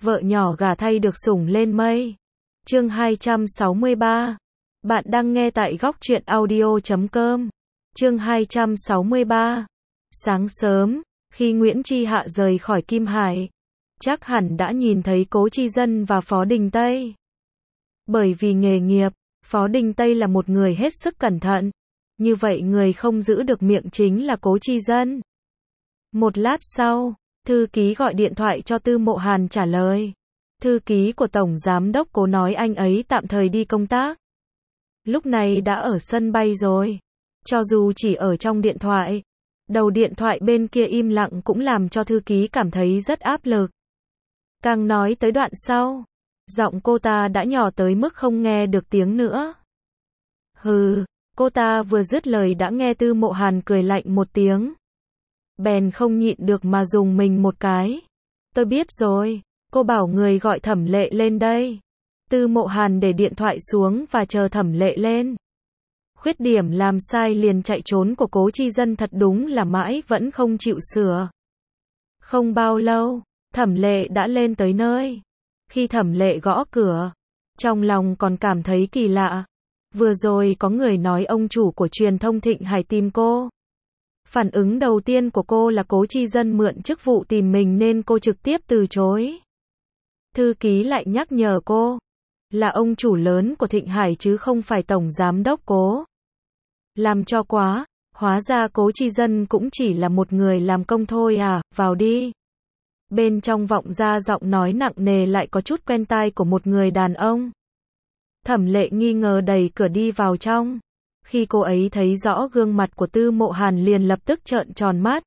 Vợ nhỏ gả thay được sủng lên mây. Chương 263. Bạn đang nghe tại góc truyện audio.com. Chương 263. Sáng sớm, khi Nguyễn Chi Hạ rời khỏi Kim Hải, chắc hẳn đã nhìn thấy Cố Chi Dân và Phó Đình Tây. Bởi vì nghề nghiệp, Phó Đình Tây là một người hết sức cẩn thận. Như vậy người không giữ được miệng chính là Cố Chi Dân. Một lát sau, thư ký gọi điện thoại cho Tư Mộ Hàn trả lời. Thư ký của Tổng Giám đốc Cố nói anh ấy tạm thời đi công tác. Lúc này đã ở sân bay rồi. Cho dù chỉ ở trong điện thoại, đầu điện thoại bên kia im lặng cũng làm cho thư ký cảm thấy rất áp lực. Càng nói tới đoạn sau, giọng cô ta đã nhỏ tới mức không nghe được tiếng nữa. Hừ, cô ta vừa dứt lời đã nghe Tư Mộ Hàn cười lạnh một tiếng. Bèn không nhịn được mà dùng mình một cái. Tôi biết rồi, cô bảo người gọi Thẩm Lệ lên đây. Tư Mộ Hàn để điện thoại xuống và chờ Thẩm Lệ lên. Khuyết điểm làm sai liền chạy trốn của Cố Chi Dân thật đúng là mãi vẫn không chịu sửa. Không bao lâu, Thẩm Lệ đã lên tới nơi. Khi Thẩm Lệ gõ cửa, trong lòng còn cảm thấy kỳ lạ. Vừa rồi có người nói ông chủ của truyền thông Thịnh Hải tìm cô. Phản ứng đầu tiên của cô là Cố Chi Dân mượn chức vụ tìm mình nên cô trực tiếp từ chối. Thư ký lại nhắc nhở cô, là ông chủ lớn của Thịnh Hải chứ không phải Tổng Giám đốc Cố. Làm cho quá, hóa ra Cố Chi Dân cũng chỉ là một người làm công thôi à, vào đi. Bên trong vọng ra giọng nói nặng nề lại có chút quen tai của một người đàn ông. Thẩm Lệ nghi ngờ đẩy cửa đi vào trong. Khi cô ấy thấy rõ gương mặt của Tư Mộ Hàn liền lập tức trợn tròn mắt.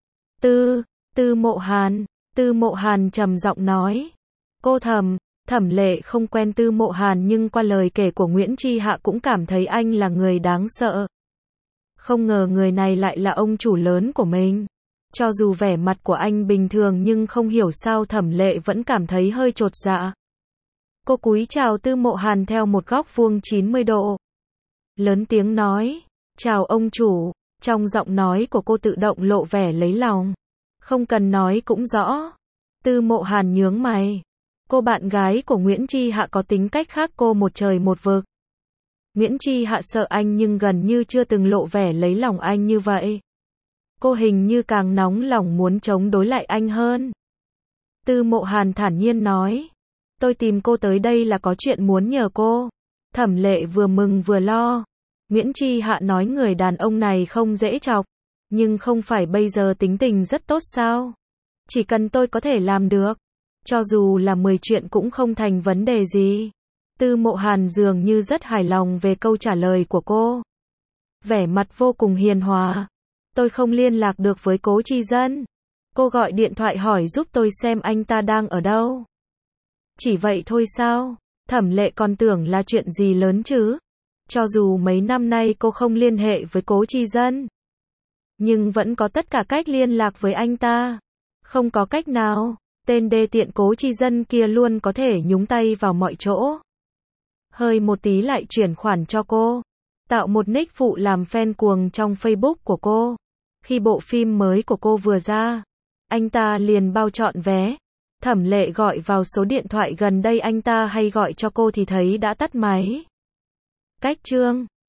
Tư Mộ Hàn trầm giọng nói. Cô Thẩm Lệ không quen Tư Mộ Hàn nhưng qua lời kể của Nguyễn Chi Hạ cũng cảm thấy anh là người đáng sợ. Không ngờ người này lại là ông chủ lớn của mình. Cho dù vẻ mặt của anh bình thường nhưng không hiểu sao Thẩm Lệ vẫn cảm thấy hơi chột dạ. Cô cúi chào Tư Mộ Hàn theo một góc vuông 90 độ. Lớn tiếng nói, chào ông chủ, trong giọng nói của cô tự động lộ vẻ lấy lòng. Không cần nói cũng rõ. Tư Mộ Hàn nhướng mày. Cô bạn gái của Nguyễn Chi Hạ có tính cách khác cô một trời một vực. Nguyễn Chi Hạ sợ anh nhưng gần như chưa từng lộ vẻ lấy lòng anh như vậy. Cô hình như càng nóng lòng muốn chống đối lại anh hơn. Tư Mộ Hàn thản nhiên nói. Tôi tìm cô tới đây là có chuyện muốn nhờ cô. Thẩm Lệ vừa mừng vừa lo. Nguyễn Chi Hạ nói người đàn ông này không dễ chọc. Nhưng không phải bây giờ tính tình rất tốt sao? Chỉ cần tôi có thể làm được. Cho dù là 10 chuyện cũng không thành vấn đề gì. Tư Mộ Hàn dường như rất hài lòng về câu trả lời của cô. Vẻ mặt vô cùng hiền hòa. Tôi không liên lạc được với Cố Chi Dân. Cô gọi điện thoại hỏi giúp tôi xem anh ta đang ở đâu. Chỉ vậy thôi sao? Thẩm Lệ còn tưởng là chuyện gì lớn chứ. Cho dù mấy năm nay cô không liên hệ với Cố Chi Dân, nhưng vẫn có tất cả cách liên lạc với anh ta. Không có cách nào, tên đê tiện Cố Chi Dân kia luôn có thể nhúng tay vào mọi chỗ. Hơi một tí lại chuyển khoản cho cô. Tạo một nick phụ làm fan cuồng trong Facebook của cô. Khi bộ phim mới của cô vừa ra, anh ta liền bao trọn vé. Thẩm Lệ gọi vào số điện thoại gần đây anh ta hay gọi cho cô thì thấy đã tắt máy. Cách chương